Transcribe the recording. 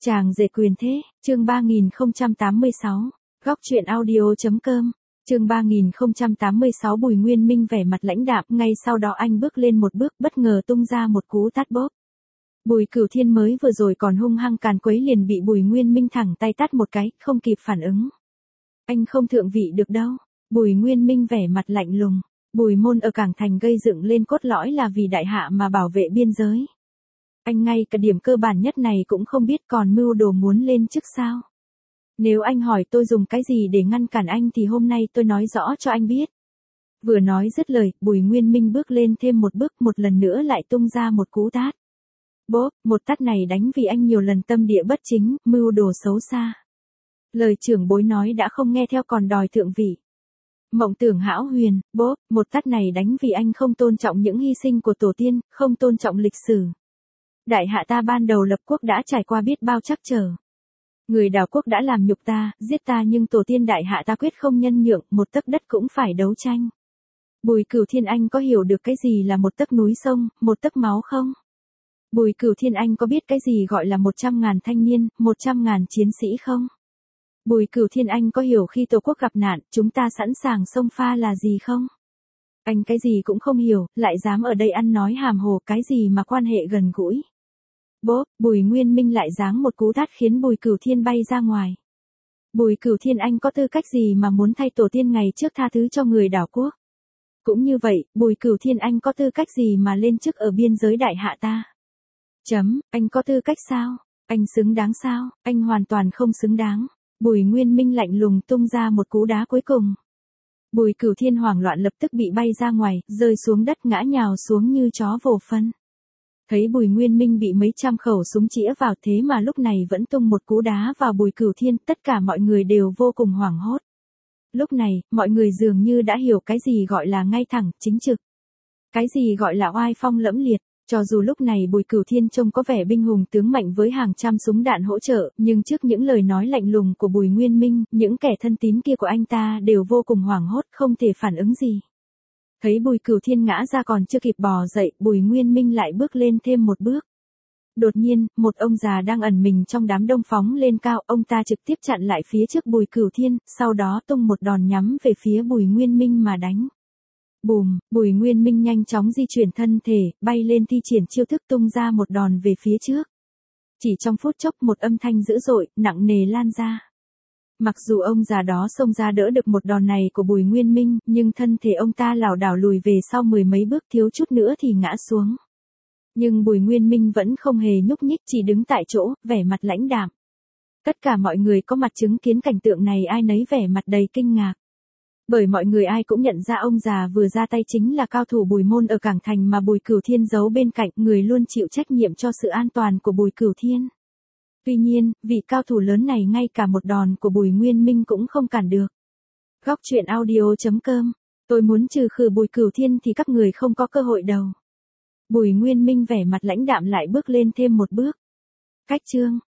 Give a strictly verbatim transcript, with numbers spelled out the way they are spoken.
Chàng rể quyền thế, chương ba nghìn không trăm tám mươi sáu, góc truyện audio.com, chương ba nghìn không trăm tám mươi sáu. Bùi Nguyên Minh vẻ mặt lãnh đạm, ngay sau đó anh bước lên một bước, bất ngờ tung ra một cú tát bóp. Bùi Cửu Thiên mới vừa rồi còn hung hăng càn quấy liền bị Bùi Nguyên Minh thẳng tay tát một cái, không kịp phản ứng. Anh không thượng vị được đâu. Bùi Nguyên Minh vẻ mặt lạnh lùng. Bùi môn ở Cảng Thành gây dựng lên cốt lõi là vì đại hạ mà bảo vệ biên giới. Anh ngay cả điểm cơ bản nhất này cũng không biết, còn mưu đồ muốn lên chức sao? Nếu anh hỏi tôi dùng cái gì để ngăn cản anh thì hôm nay tôi nói rõ cho anh biết. Vừa nói dứt lời, Bùi Nguyên Minh bước lên thêm một bước, một lần nữa lại tung ra một cú tát. Bốp, một tát này đánh vì anh nhiều lần tâm địa bất chính, mưu đồ xấu xa. Lời trưởng bối nói đã không nghe theo còn đòi thượng vị. Mộng tưởng hão huyền. Bốp, một tát này đánh vì anh không tôn trọng những hy sinh của tổ tiên, không tôn trọng lịch sử. Đại hạ ta ban đầu lập quốc đã trải qua biết bao trắc trở. Người đảo quốc đã làm nhục ta, giết ta, nhưng tổ tiên đại hạ ta quyết không nhân nhượng, một tấc đất cũng phải đấu tranh. Bùi Cửu Thiên, anh có hiểu được cái gì là một tấc núi sông, một tấc máu không? Bùi Cửu Thiên, anh có biết cái gì gọi là một trăm ngàn thanh niên, một trăm ngàn chiến sĩ không? Bùi Cửu Thiên, anh có hiểu khi tổ quốc gặp nạn, chúng ta sẵn sàng xông pha là gì không? Anh cái gì cũng không hiểu, lại dám ở đây ăn nói hàm hồ, cái gì mà quan hệ gần gũi. Bốp, Bùi Nguyên Minh lại giáng một cú tát khiến Bùi Cửu Thiên bay ra ngoài. Bùi Cửu Thiên, anh có tư cách gì mà muốn thay tổ tiên ngày trước tha thứ cho người đảo quốc? Cũng như vậy, Bùi Cửu Thiên, anh có tư cách gì mà lên chức ở biên giới đại hạ ta? Chấm, anh có tư cách sao? Anh xứng đáng sao? Anh hoàn toàn không xứng đáng. Bùi Nguyên Minh lạnh lùng tung ra một cú đá cuối cùng. Bùi Cửu Thiên hoảng loạn lập tức bị bay ra ngoài, rơi xuống đất ngã nhào xuống như chó vồ phân. Thấy Bùi Nguyên Minh bị mấy trăm khẩu súng chĩa vào, thế mà lúc này vẫn tung một cú đá vào Bùi Cửu Thiên, tất cả mọi người đều vô cùng hoảng hốt. Lúc này, mọi người dường như đã hiểu cái gì gọi là ngay thẳng, chính trực. Cái gì gọi là oai phong lẫm liệt. Cho dù lúc này Bùi Cửu Thiên trông có vẻ binh hùng tướng mạnh với hàng trăm súng đạn hỗ trợ, nhưng trước những lời nói lạnh lùng của Bùi Nguyên Minh, những kẻ thân tín kia của anh ta đều vô cùng hoảng hốt, không thể phản ứng gì. Thấy Bùi Cửu Thiên ngã ra còn chưa kịp bò dậy, Bùi Nguyên Minh lại bước lên thêm một bước. Đột nhiên, một ông già đang ẩn mình trong đám đông phóng lên cao, ông ta trực tiếp chặn lại phía trước Bùi Cửu Thiên, sau đó tung một đòn nhắm về phía Bùi Nguyên Minh mà đánh. Bùm, Bùi Nguyên Minh nhanh chóng di chuyển thân thể, bay lên thi triển chiêu thức tung ra một đòn về phía trước. Chỉ trong phút chốc một âm thanh dữ dội, nặng nề lan ra. Mặc dù ông già đó xông ra đỡ được một đòn này của Bùi Nguyên Minh, nhưng thân thể ông ta lảo đảo lùi về sau mười mấy bước, thiếu chút nữa thì ngã xuống. Nhưng Bùi Nguyên Minh vẫn không hề nhúc nhích, chỉ đứng tại chỗ, vẻ mặt lãnh đạm. Tất cả mọi người có mặt chứng kiến cảnh tượng này ai nấy vẻ mặt đầy kinh ngạc. Bởi mọi người ai cũng nhận ra ông già vừa ra tay chính là cao thủ Bùi môn ở Cảng Thành mà Bùi Cửu Thiên giấu bên cạnh, người luôn chịu trách nhiệm cho sự an toàn của Bùi Cửu Thiên. Tuy nhiên, vị cao thủ lớn này ngay cả một đòn của Bùi Nguyên Minh cũng không cản được. Góc truyện audio.com, tôi muốn trừ khử Bùi Cửu Thiên thì các người không có cơ hội đâu. Bùi Nguyên Minh vẻ mặt lãnh đạm lại bước lên thêm một bước. Cách chương.